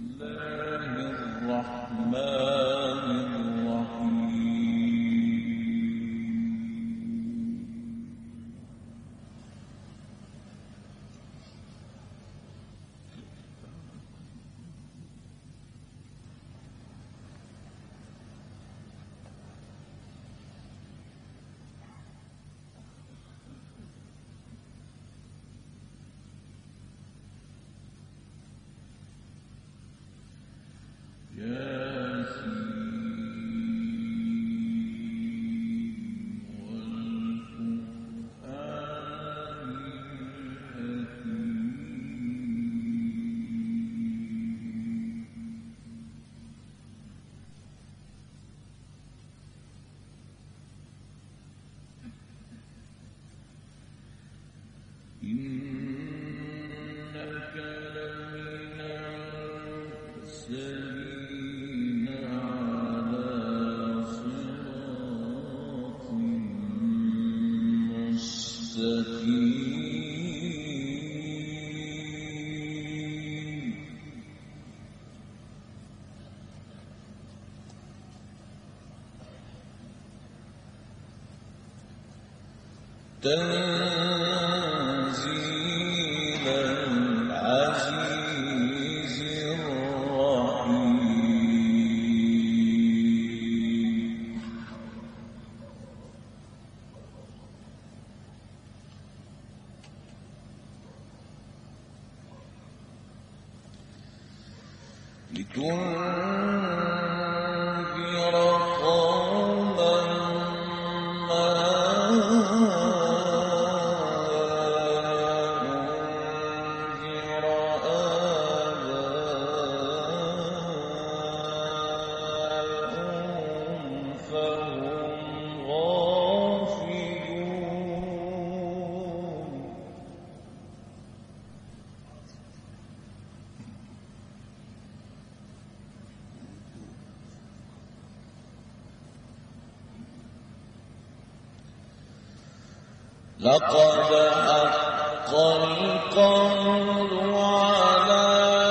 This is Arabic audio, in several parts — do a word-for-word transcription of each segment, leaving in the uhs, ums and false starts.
تنزيل العزيز الرحيم لتنذر قوما ما لقد حق القول على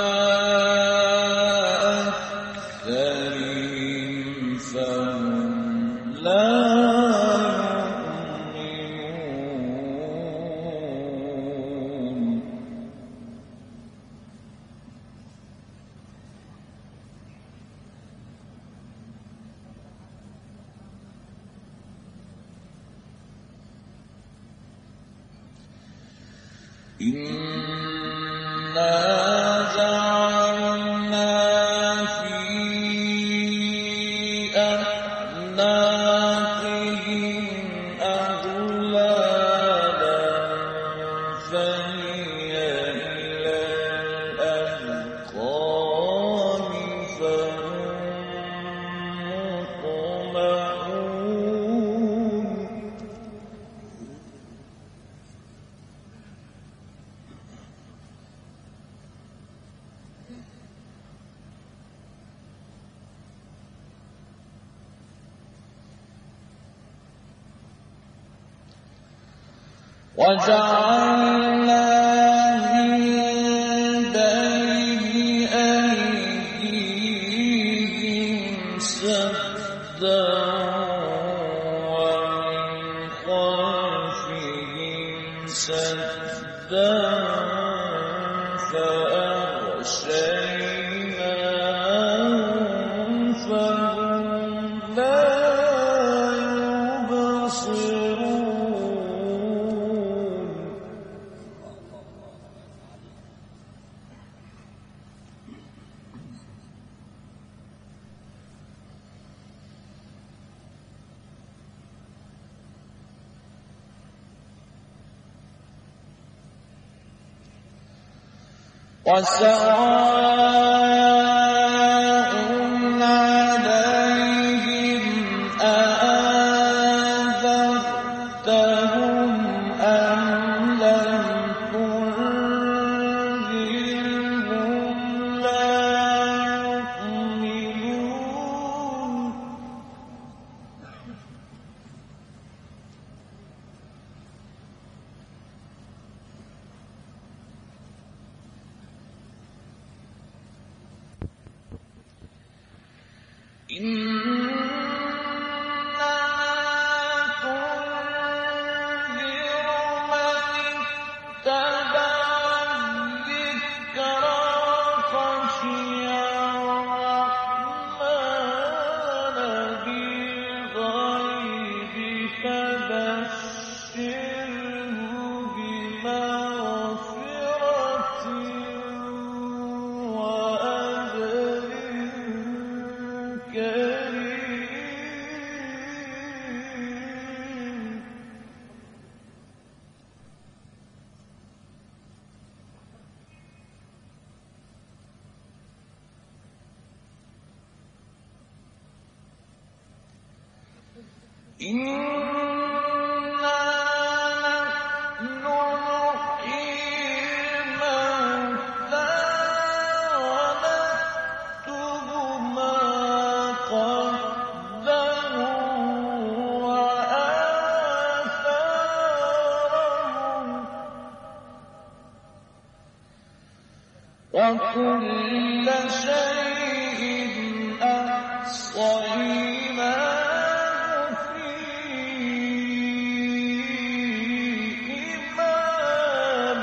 أكثرهم فهم لا يؤمنون إنا جعلنا في أعناقهم أغلالا فهي إلى الأذقان فهم مقمحون وجعلنا من بين أيديهم سدا ومن خلفهم سدا فأغشيناهم فهم لا يبصرون وسواء عليهم أأنذرتهم أم لم تنذرهم لا يؤمنون وكل شيء أحصيناه في إمام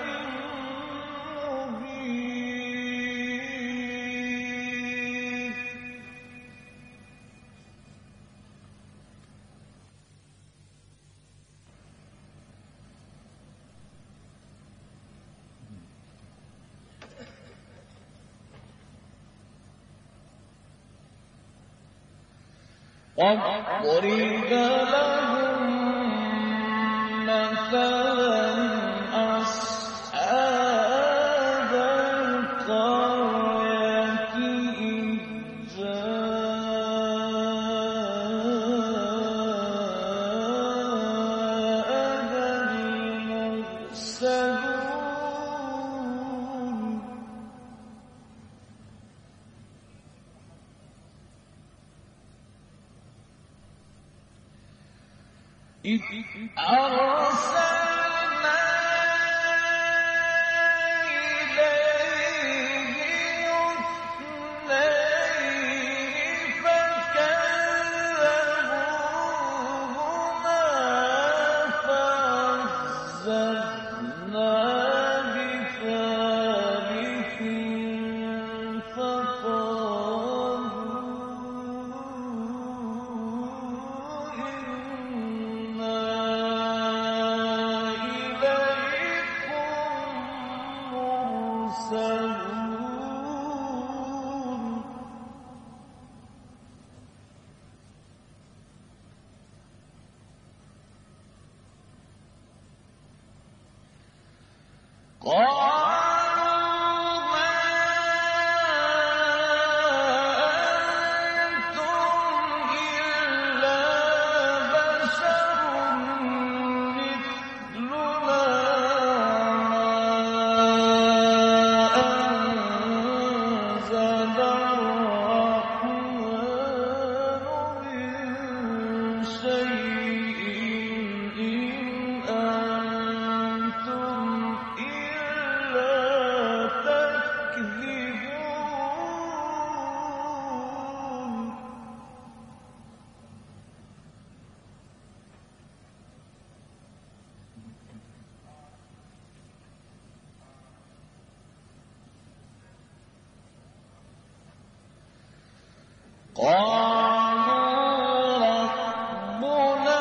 مبين. واضرب لهم مثلا أصحاب القرية إذ جاءها المرسلون إذ أرسلنا إليهم اثنين فكذبوهما فعززنا بثالث قالوا ما أنتم إلا بشر مثلنا أنزل الرحمن من شيء إن أنتم إلا تكذبون. قالوا ربنا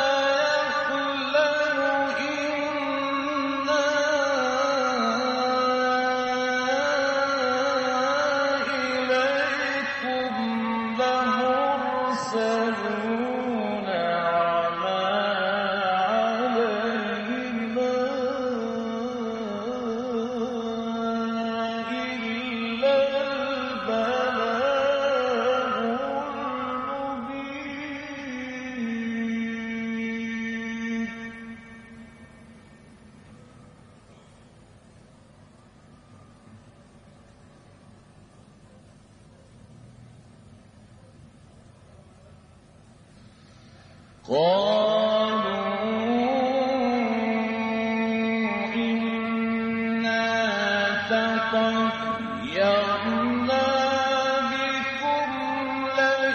يعلم إنا إليكم لمرسلون وما علينا إلا البلاغ المبين. قالوا إنا تطيرنا بكم لئن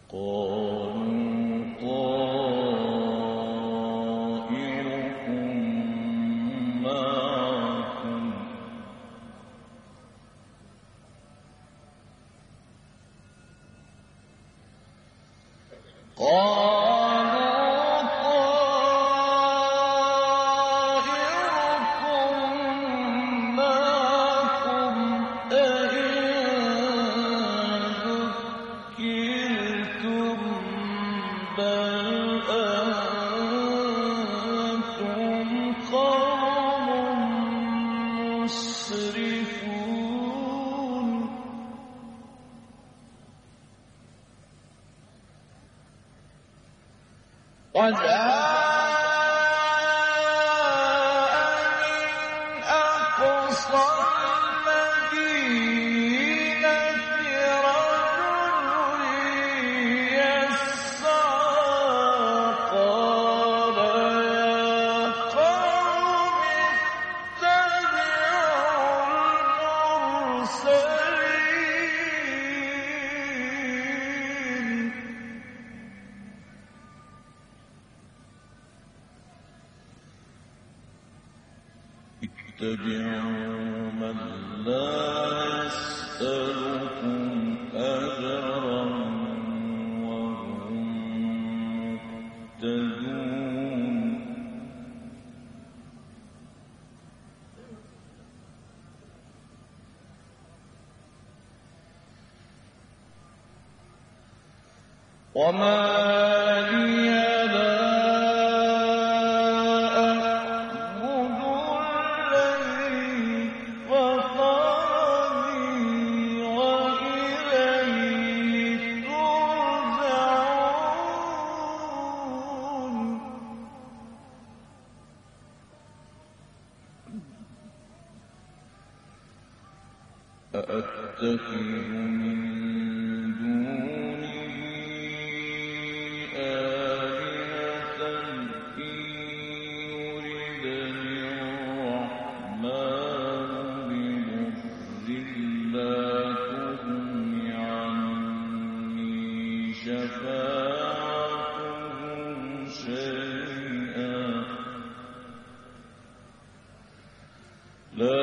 اتبعوا من لا يسألكم أجرا وهم مهتدون. وما لي لا أأتخذ من دونه آلهة إن يردني الرحمن بضر لا تغن عني شفاعتهم شيئا لا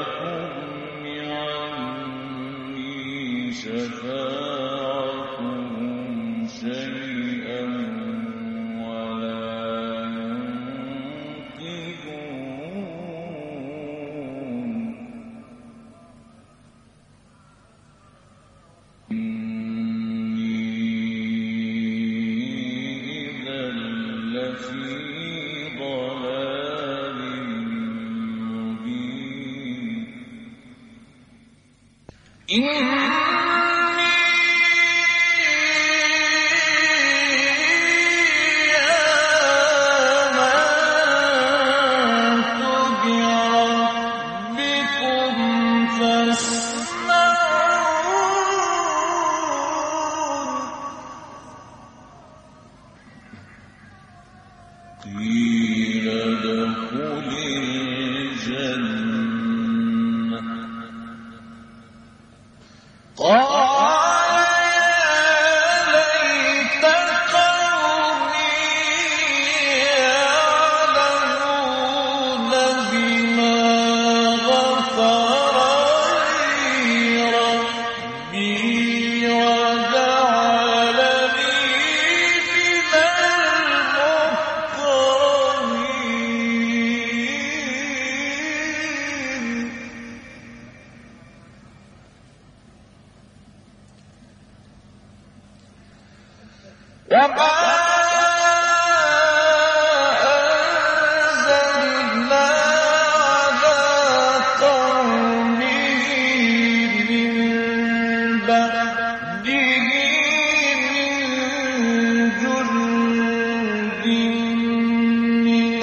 شفاعتهم شيئا ولا ينقذون. إني إذا لفي ضلال مبين. قيل ادخل الجنة قال يا ليت قومي يعلمون بما غفر لي ربي وجعلني من المكرمين. وما أنزلنا على قومه من بعده من جند من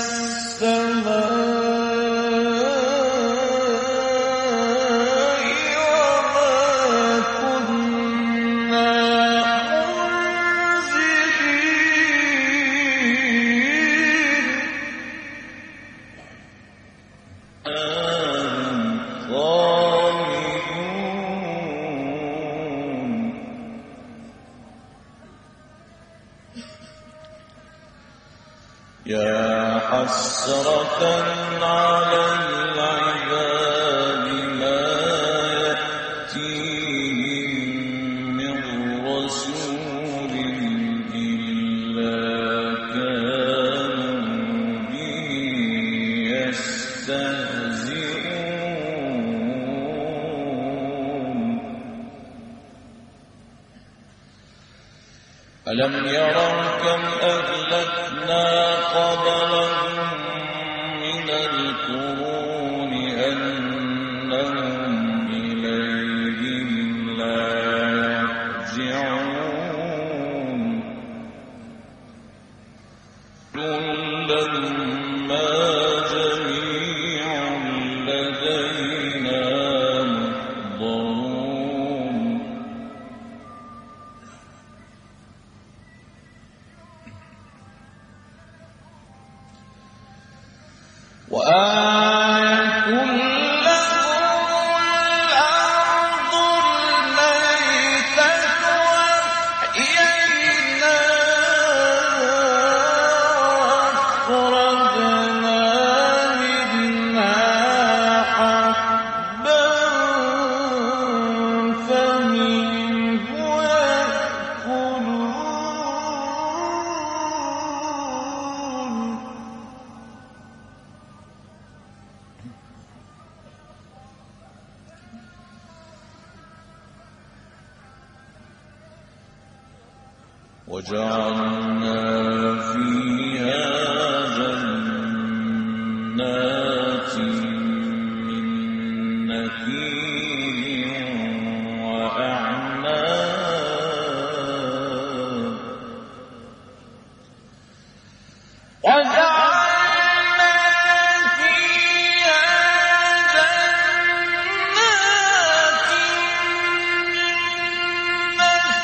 السماء وما كنا منزلين. يا حسرة على العباد ما يأتيهم من رسول إلا كانوا به يستهزئون ألم يروا كم أهلكنا قبلهم من القرون أنهم إليهم لا يرجعون لما جميع لدينا محضرون وآية لهم الأرض الميتة وأحييناها وأخرجنا منها حبا فمنه يأكلون وجعلنا فيها جنات من نخيل وأعناب وجعلنا فيها جنات من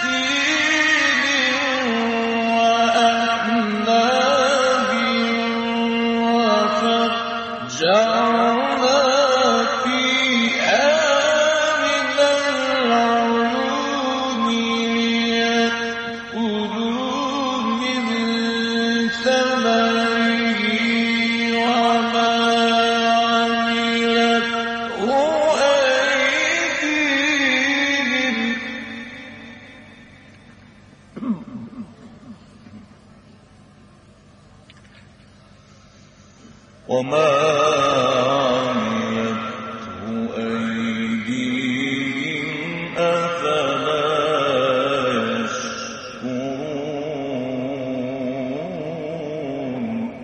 وما عملته أيديهم أفلا يشكرون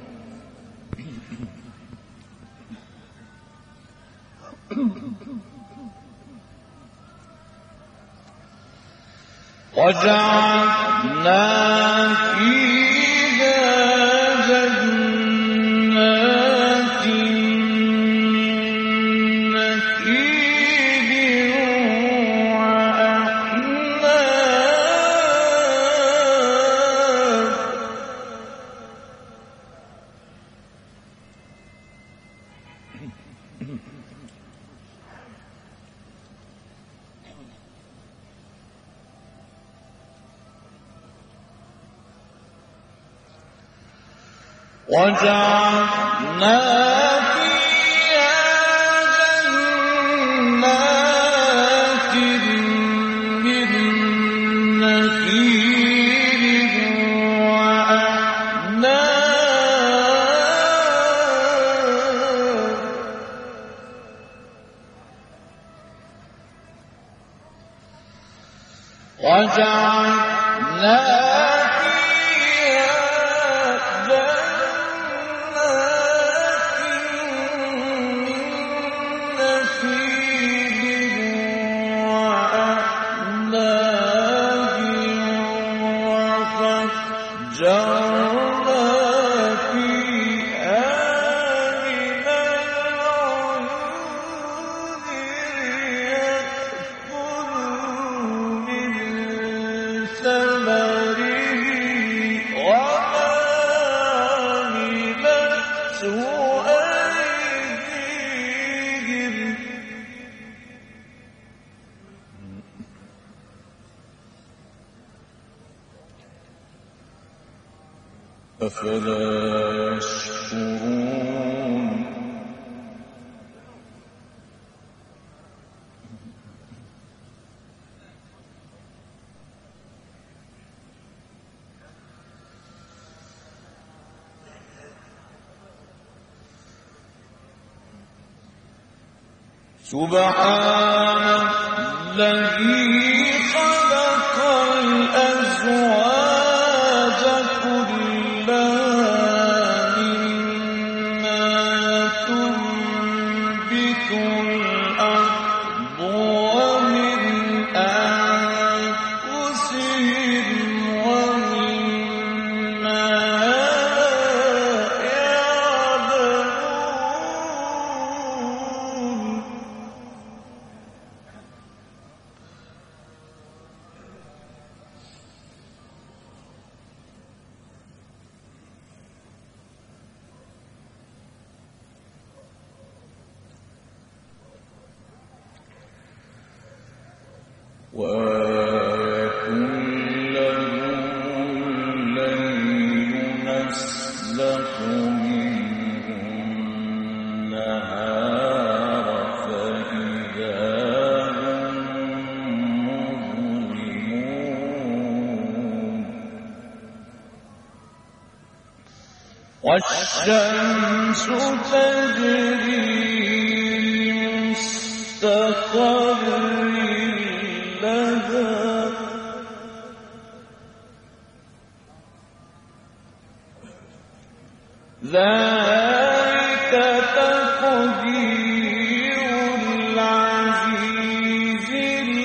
وجعلنا فيها جنات من نخيل وأعناب وجعلنا فيها جنات من نخيل وأعناب وجعلنا ثمر أفلا يشكرون سبحان الذي خلق الأزواج كلها مما تنبت الأرض ومن أنفسهم ومما يعلمون وآية لهم الليل نسلخ منه النهار فإذا هم مظلمون والشمس تجري لمستقر ذلك تقدير العزيز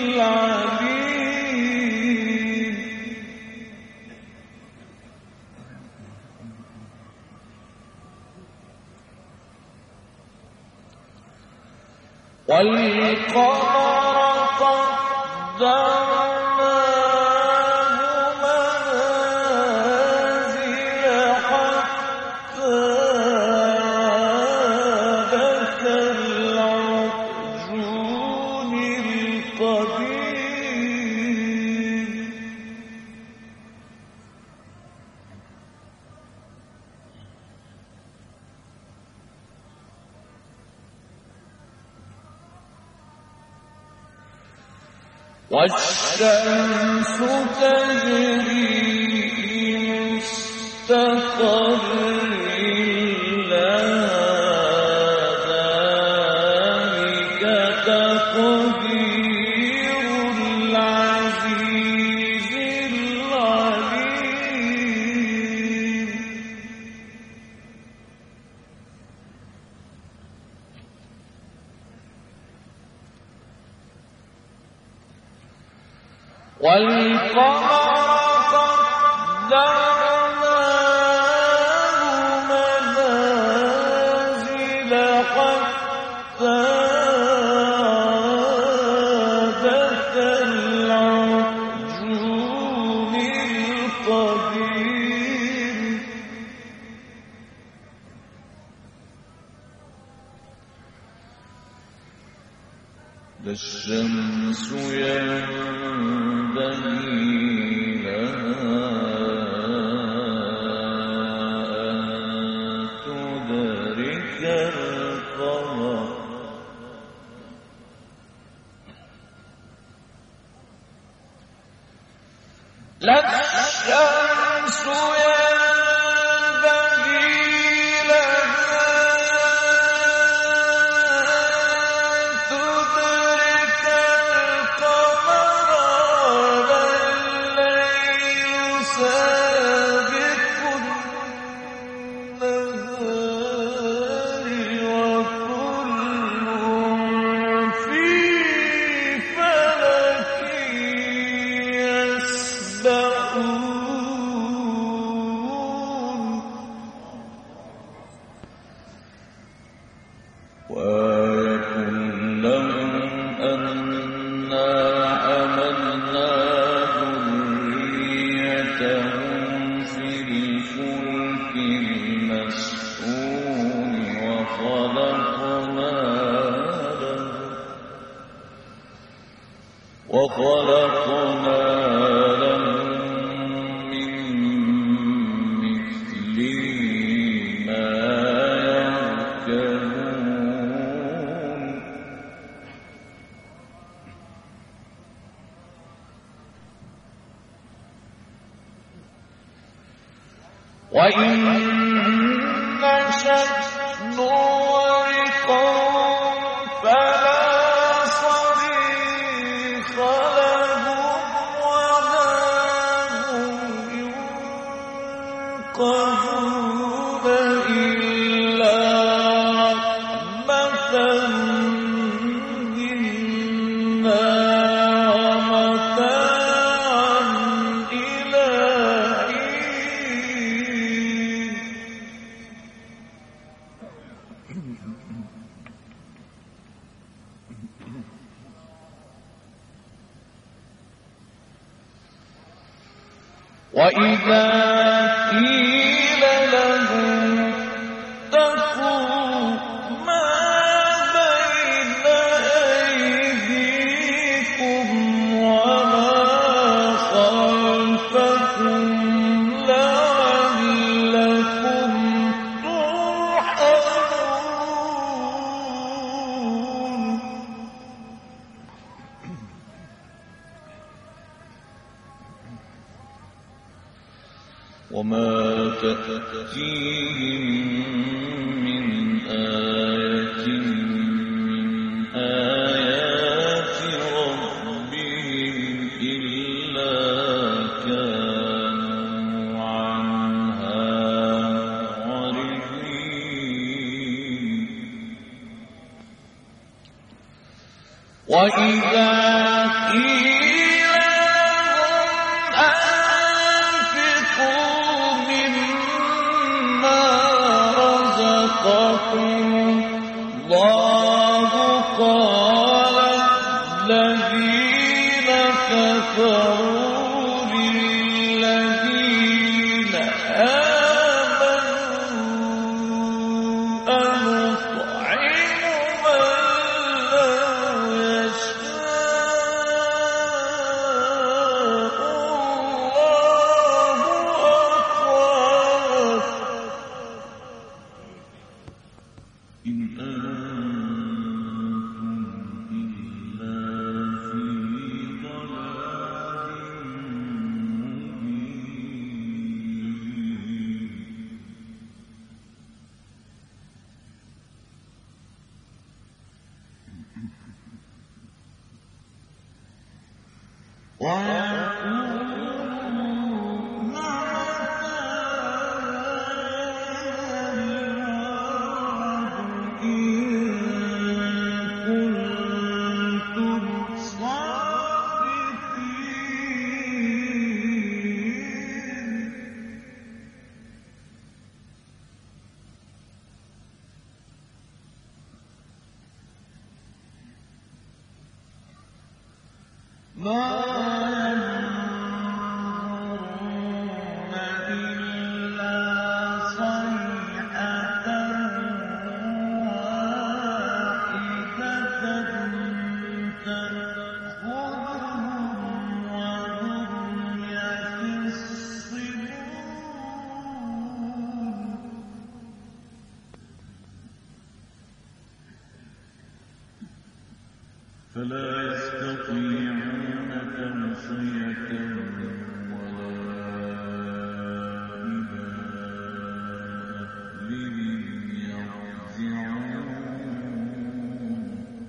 العليم والقمر قدرناه منازل حتى عاد كالعرجون القديم والشمس تجري لمستقر لها ذلك تقدير العزيز العليم والقمر قدرناه منازل حتى عاد كالعرجون القديم لا الشمس ينبغي لها أن تدرك القمر لا الشمس ينبغي لها أن تدرك القمر ولا الليل سابق النهار وكل في فلك يسبحون وآية لهم أنا حملنا ذريتهم في الفلك المشحون وخلقنا لهم وخلقنا لهم من مثله وإن نشأ نغرقهم فلا صريخ لهم ولا هم ينقذون إلا رحمة منا ومتاعا إلى حين. وإذا قيل لهم اتقوا ما بين أيديكم وما خلفكم لعلكم ترحمون وما تأتيهم من آية من آيات ربهم إلا كانوا عنها معرضين. وإذا قيل لهم أنفقوا مما رزقكم الله قال الذين كفروا للذين آمنوا أنطعم من لو يشاء الله أطعمه إن أنتم إلا في ضلال مبين. ويقولون متى الوعد إن كنتم صادقين. ما ينظرون إلا صيحة واحدة تأخذهم وهم يخصمون. فلا يستطيعون توصية ولا إلى أهلهم يرجعون.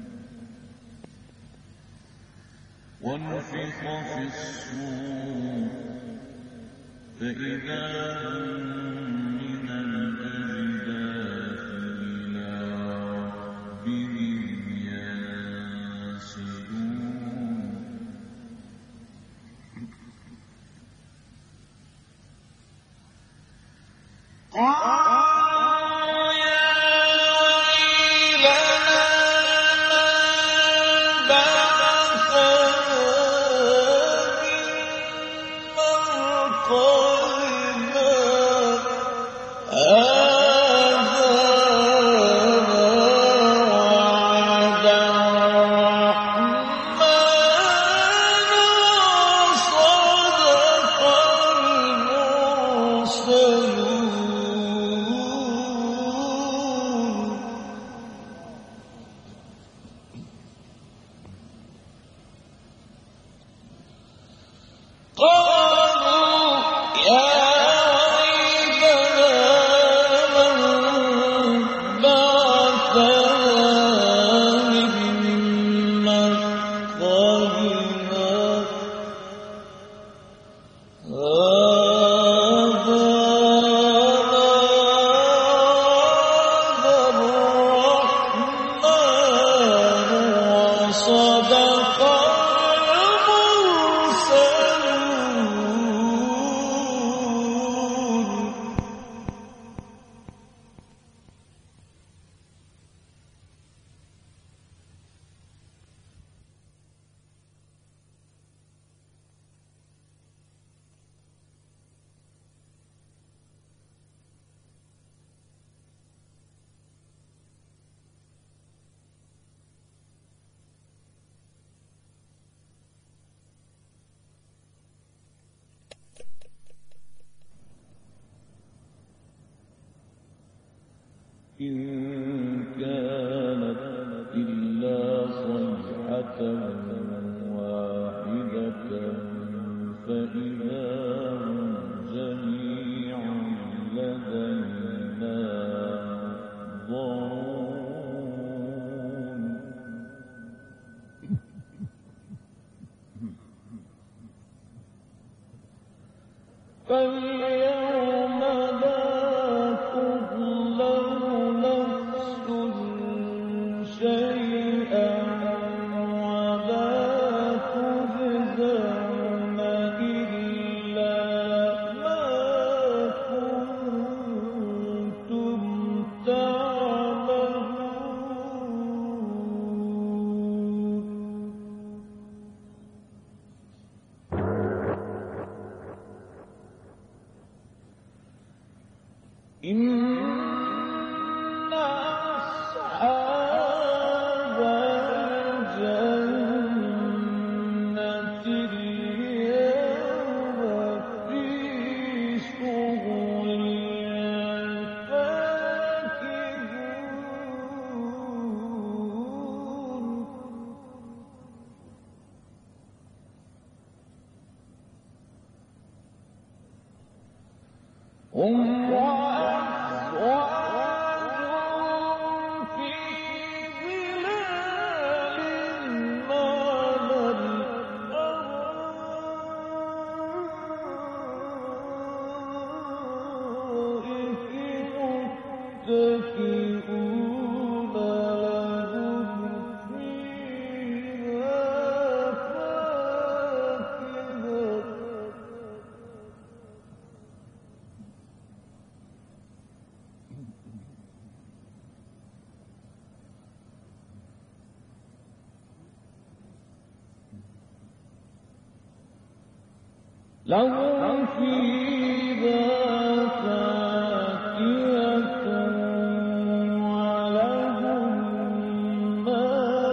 ونفخ في الصور فإذا هم من الأجداث إلى ربهم ينسلون. قالوا يا ويلنا من بعثنا من مرقدنا هذا وعد الرحمن وصدق المرسلون. إن كانت إلا صيحة واحدة فإذا هم جميع لدينا ضرون فاليوم لا تظلم نفس شيئا ولا تجزون إلا ما كنتم تعملون إن أصحاب الجنة اليوم في شغل فاكهون هم لهم فيها فاكهة ولهم ما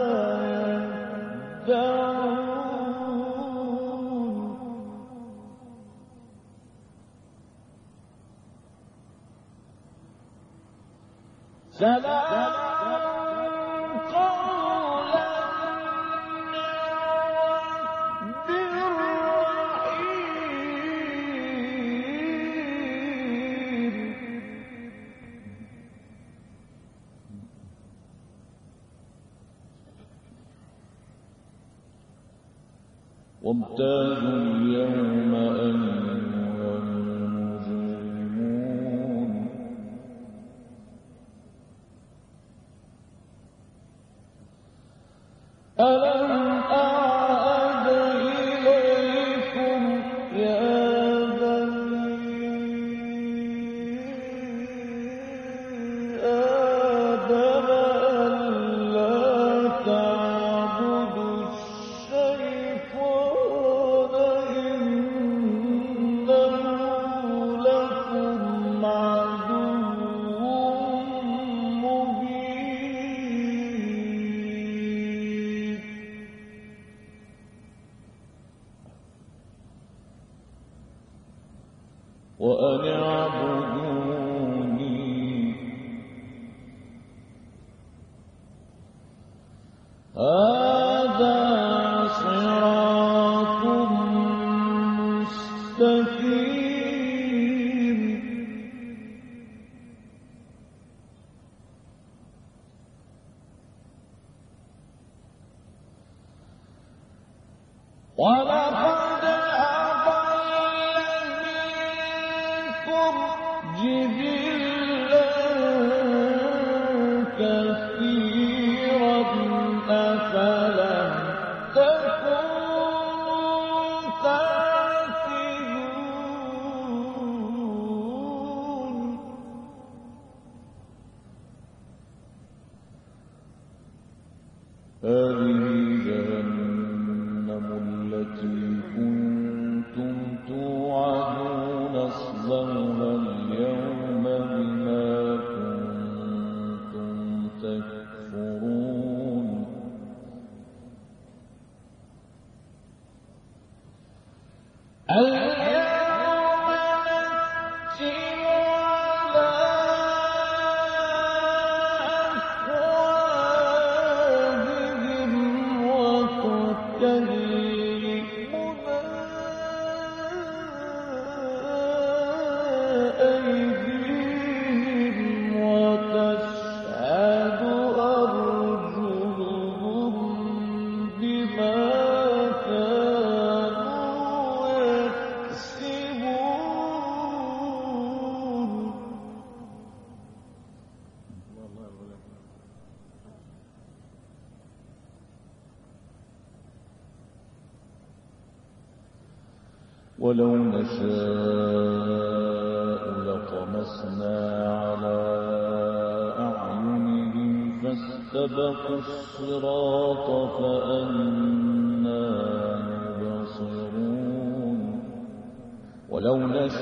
يدعون سلام قولا من رب وامتازوا اليوم أيها المجرمون ألم أعهد إليكم يا بني آدم ألا تعبدوا الشيطان إنه لكم عدو مبين وأن اعبدوني هذا صراط مستقيم ولقد أضل منكم جبلا كثيرا أفلم تكونوا تعقلون هذه جهنم التي كنتم توعدون اصلوها اليوم بما كنتم تكفرون اليوم نختم على ولو نشاء لطمسنا على أعينهم فاستبقوا الصراط فأنى يبصرون ولو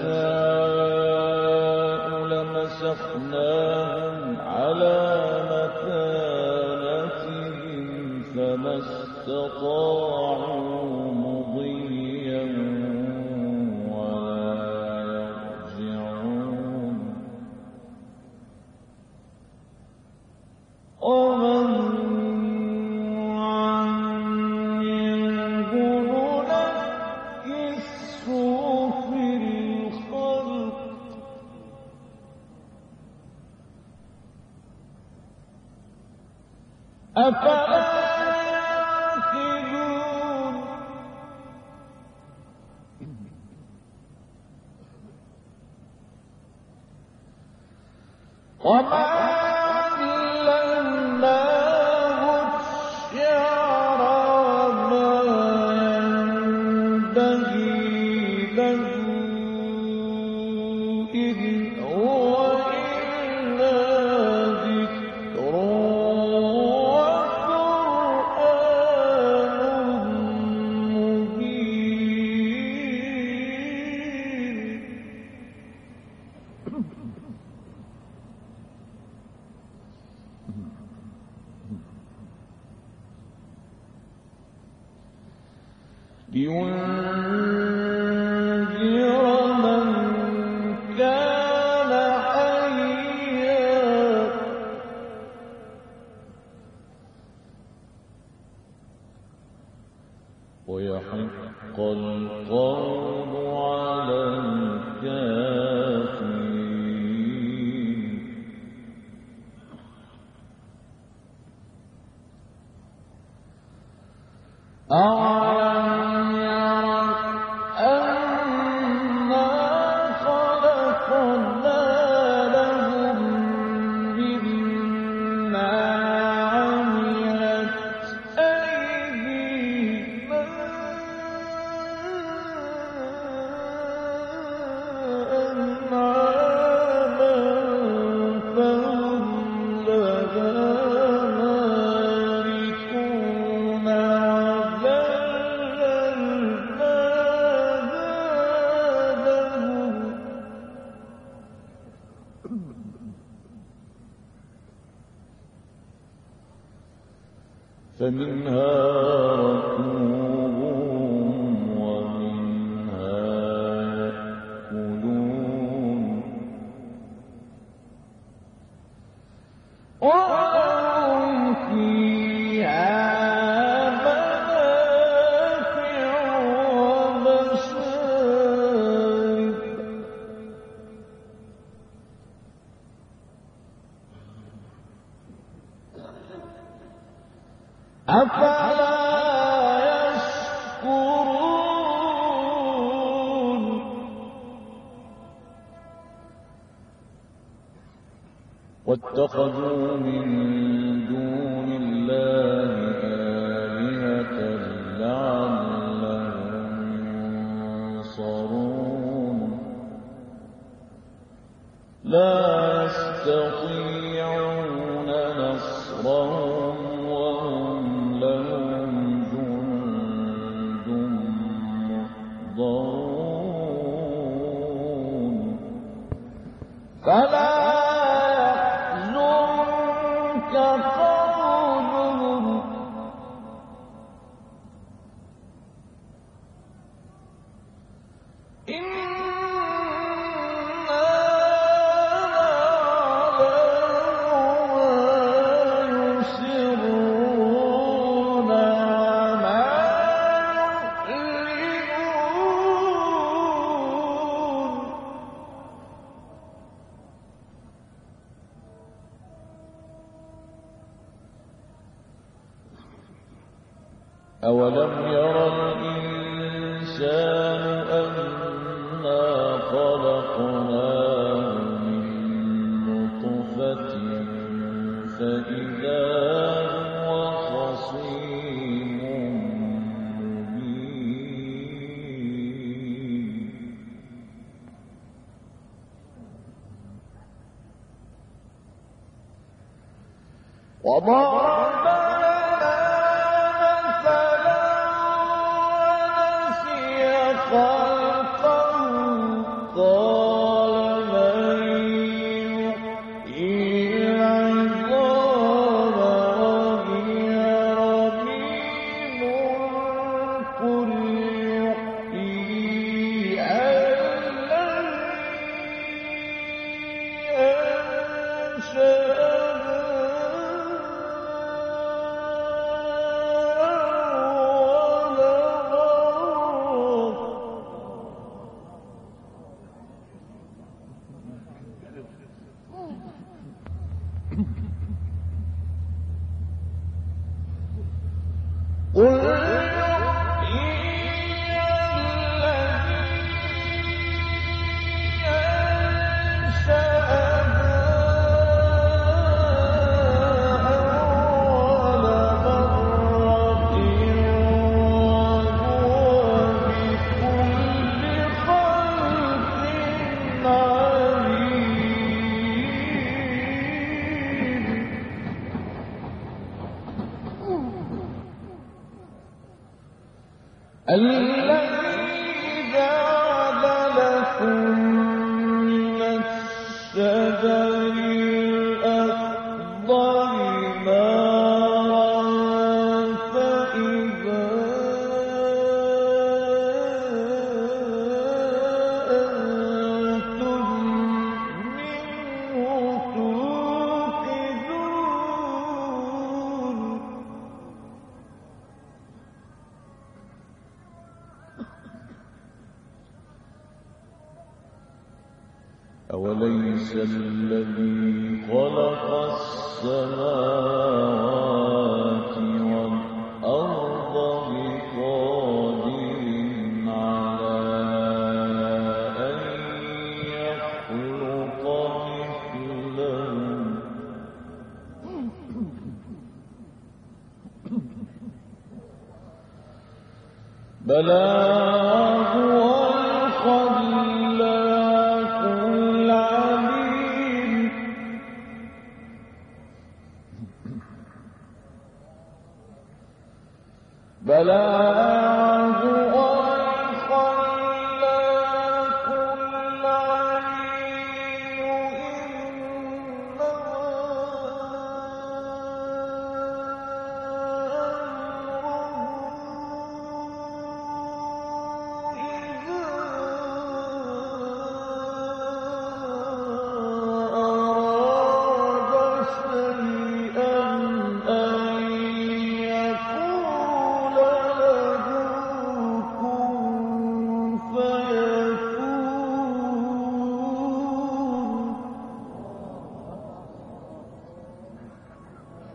نشاء لمسخناهم على مكانتهم فما استطاعوا مضيا ولا يرجعون ومن عنه ننكسه في الخلق أفلا يعقلون وما علمناه الشعر وما ينبغي له إن هو إلا ذكر وقرآن مبين لينذر من كان حيا ويحق القول على الكافرين أَوَلَمْ يَرَوْا أَنَّا خَلَقْنَا لَهُم مِّمَّا عَمِلَتْ أَيْدِينَا أَنْعَامًا فَهُمْ لَهَا مَالِكُونَ فمنها ركوبهم ومنها يأكلون ولهم فيها منافع ومشارب أفلا يشكرون واتخذوا من دون الله آلهة لعلهم ينصرون لا يستطيعون نصرهم وهم لهم جند محضرون فلا يحزنك قولهم أولم يرى الإنسان أنا خلقناه من نطفة فإذا هو خصيم مبين وضرب لنا مثلا ونسي خلقه قال من يحيي العظام وهي رميم قل يحييها الذي جعل لكم من الشجر الأخضر نارا فإذا أنتم منه توقدون أوليس الذي خلق السماوات والأرض بقادر على أن يخلق مثلهم بلى هو الخلاق العليم بلى هو الخلاق العليم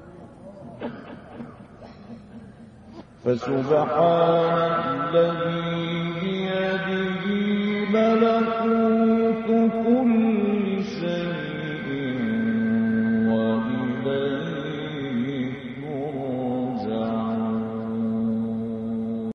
فسبحان الذي